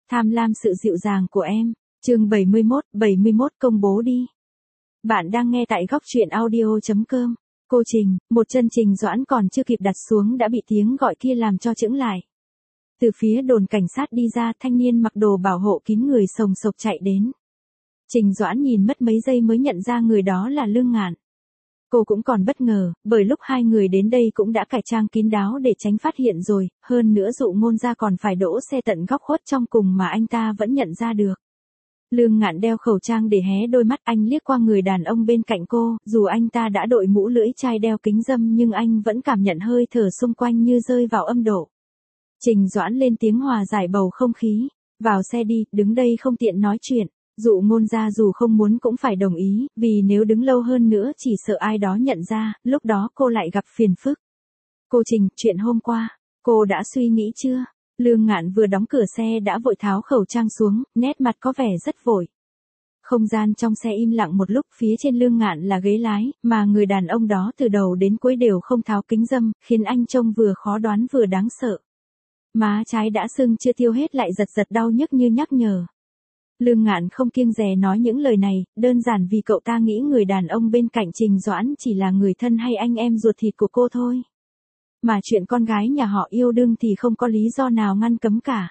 Tham lam sự dịu dàng của em. Chương 71 công bố đi. Bạn đang nghe tại góc truyện audio.com. Cô Trình, một chân Trình Doãn còn chưa kịp đặt xuống đã bị tiếng gọi kia làm cho chững lại. Từ phía đồn cảnh sát đi ra, thanh niên mặc đồ bảo hộ kín người sồng sộc chạy đến. Trình Doãn nhìn mất mấy giây mới nhận ra người đó là Lương Ngạn. Cô cũng còn bất ngờ, bởi lúc hai người đến đây cũng đã cải trang kín đáo để tránh phát hiện rồi, hơn nữa Dụ Ngôn Gia còn phải đỗ xe tận góc khuất trong cùng mà anh ta vẫn nhận ra được. Lương Ngạn đeo khẩu trang để hé đôi mắt, anh liếc qua người đàn ông bên cạnh cô, dù anh ta đã đội mũ lưỡi chai đeo kính râm nhưng anh vẫn cảm nhận hơi thở xung quanh như rơi vào âm độ. Trình Doãn lên tiếng hòa giải bầu không khí, vào xe đi, đứng đây không tiện nói chuyện. Dụ Ngôn Gia dù không muốn cũng phải đồng ý, vì nếu đứng lâu hơn nữa chỉ sợ ai đó nhận ra, lúc đó cô lại gặp phiền phức. Cô Trình, chuyện hôm qua, cô đã suy nghĩ chưa? Lương Ngạn vừa đóng cửa xe đã vội tháo khẩu trang xuống, nét mặt có vẻ rất vội. Không gian trong xe im lặng một lúc, phía trên Lương Ngạn là ghế lái, mà người đàn ông đó từ đầu đến cuối đều không tháo kính râm, khiến anh trông vừa khó đoán vừa đáng sợ. Má trái đã sưng chưa tiêu hết lại giật giật đau nhức như nhắc nhở. Lương Ngạn không kiêng dè nói những lời này, đơn giản vì cậu ta nghĩ người đàn ông bên cạnh Trình Doãn chỉ là người thân hay anh em ruột thịt của cô thôi. Mà chuyện con gái nhà họ yêu đương thì không có lý do nào ngăn cấm cả.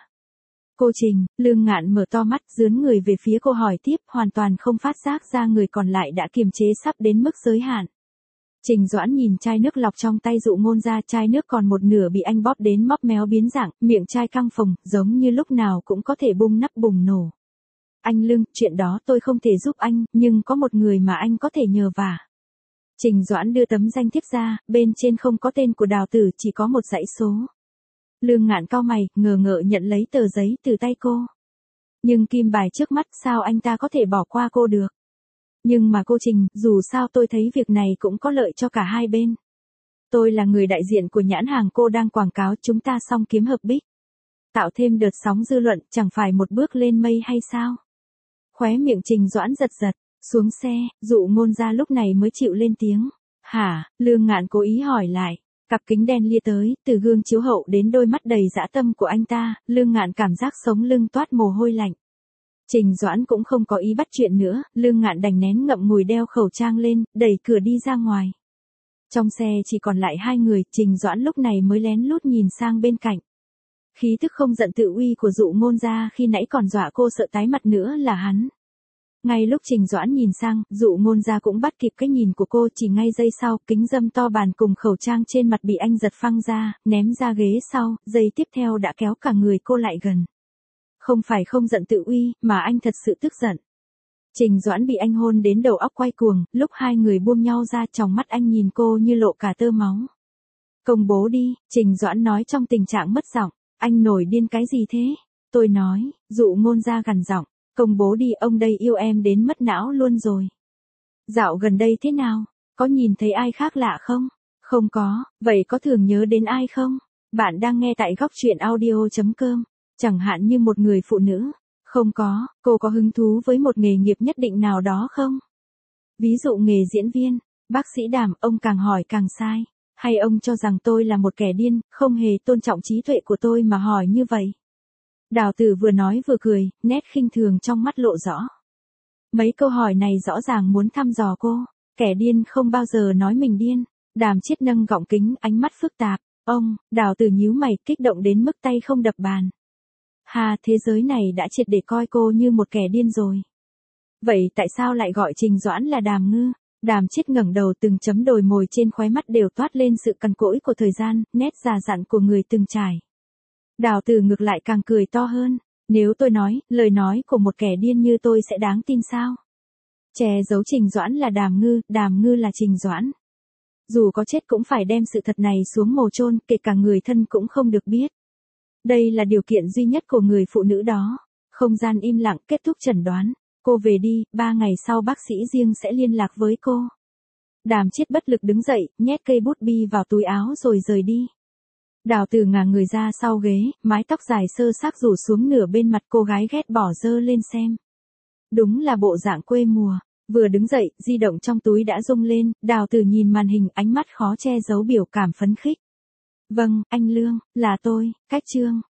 Cô Trình, Lương Ngạn mở to mắt dướn người về phía cô hỏi tiếp, hoàn toàn không phát giác ra người còn lại đã kiềm chế sắp đến mức giới hạn. Trình Doãn nhìn chai nước lọc trong tay Dụ Ngôn Gia, chai nước còn một nửa bị anh bóp đến móp méo biến dạng, miệng chai căng phồng, giống như lúc nào cũng có thể bung nắp bùng nổ. Anh Lương, chuyện đó tôi không thể giúp anh, nhưng có một người mà anh có thể nhờ vả. Trình Doãn đưa tấm danh thiếp ra, bên trên không có tên của Đào Tử, chỉ có một dãy số. Lương Ngạn cau mày, ngờ ngợ nhận lấy tờ giấy từ tay cô. Nhưng kim bài trước mắt sao anh ta có thể bỏ qua cô được. Nhưng mà cô Trình, dù sao tôi thấy việc này cũng có lợi cho cả hai bên. Tôi là người đại diện của nhãn hàng cô đang quảng cáo, chúng ta song kiếm hợp bích. Tạo thêm đợt sóng dư luận, chẳng phải một bước lên mây hay sao? Khóe miệng Trình Doãn giật giật, xuống xe, Dụ Ngôn Gia lúc này mới chịu lên tiếng. Hả? Lương Ngạn cố ý hỏi lại. Cặp kính đen lia tới, từ gương chiếu hậu đến đôi mắt đầy dã tâm của anh ta, Lương Ngạn cảm giác sống lưng toát mồ hôi lạnh. Trình Doãn cũng không có ý bắt chuyện nữa, Lương Ngạn đành nén ngậm ngùi đeo khẩu trang lên, đẩy cửa đi ra ngoài. Trong xe chỉ còn lại hai người, Trình Doãn lúc này mới lén lút nhìn sang bên cạnh. Khí tức không giận tự uy của Dụ Ngôn Gia khi nãy còn dọa cô sợ tái mặt nữa là hắn. Ngay lúc Trình Doãn nhìn sang, Dụ Ngôn Gia cũng bắt kịp cái nhìn của cô, chỉ ngay giây sau, kính râm to bàn cùng khẩu trang trên mặt bị anh giật phăng ra, ném ra ghế sau, giây tiếp theo đã kéo cả người cô lại gần. Không phải không giận tự uy, mà anh thật sự tức giận. Trình Doãn bị anh hôn đến đầu óc quay cuồng, lúc hai người buông nhau ra, trong mắt anh nhìn cô như lộ cả tơ máu. Công bố đi, Trình Doãn nói trong tình trạng mất giọng. Anh nổi điên cái gì thế? Tôi nói, Dụ Ngôn Gia gằn giọng, công bố đi, ông đây yêu em đến mất não luôn rồi. Dạo gần đây thế nào? Có nhìn thấy ai khác lạ không? Không có, vậy có thường nhớ đến ai không? Bạn đang nghe tại góc truyện audio.com, chẳng hạn như một người phụ nữ. Không có, cô có hứng thú với một nghề nghiệp nhất định nào đó không? Ví dụ nghề diễn viên, bác sĩ Đàm, ông càng hỏi càng sai. Hay ông cho rằng tôi là một kẻ điên, không hề tôn trọng trí tuệ của tôi mà hỏi như vậy? Đào Tử vừa nói vừa cười, nét khinh thường trong mắt lộ rõ. Mấy câu hỏi này rõ ràng muốn thăm dò cô. Kẻ điên không bao giờ nói mình điên. Đàm Chiết nâng gọng kính, ánh mắt phức tạp. Ông, Đào Tử nhíu mày, kích động đến mức tay không đập bàn. Hà, thế giới này đã triệt để coi cô như một kẻ điên rồi. Vậy tại sao lại gọi Trình Doãn là Đàm Ngư? Đàm Chiết ngẩng đầu, từng chấm đồi mồi trên khóe mắt đều toát lên sự cằn cỗi của thời gian, nét già dặn của người từng trải. Đào Tử ngược lại càng cười to hơn. Nếu tôi nói, lời nói của một kẻ điên như tôi sẽ đáng tin sao? Che giấu Trình Doãn là Đàm Ngư là Trình Doãn. Dù có chết cũng phải đem sự thật này xuống mồ chôn, kể cả người thân cũng không được biết. Đây là điều kiện duy nhất của người phụ nữ đó. Không gian im lặng, kết thúc chẩn đoán. Cô về đi, 3 ngày sau bác sĩ riêng sẽ liên lạc với cô. Đàm Chiết bất lực đứng dậy, nhét cây bút bi vào túi áo rồi rời đi. Đào Tử ngả người ra sau ghế, mái tóc dài sơ xác rủ xuống nửa bên mặt, cô gái ghét bỏ giơ lên xem. Đúng là bộ dạng quê mùa. Vừa đứng dậy, di động trong túi đã rung lên, Đào Tử nhìn màn hình, ánh mắt khó che giấu biểu cảm phấn khích. Vâng, anh Lương, là tôi, Cách Trương.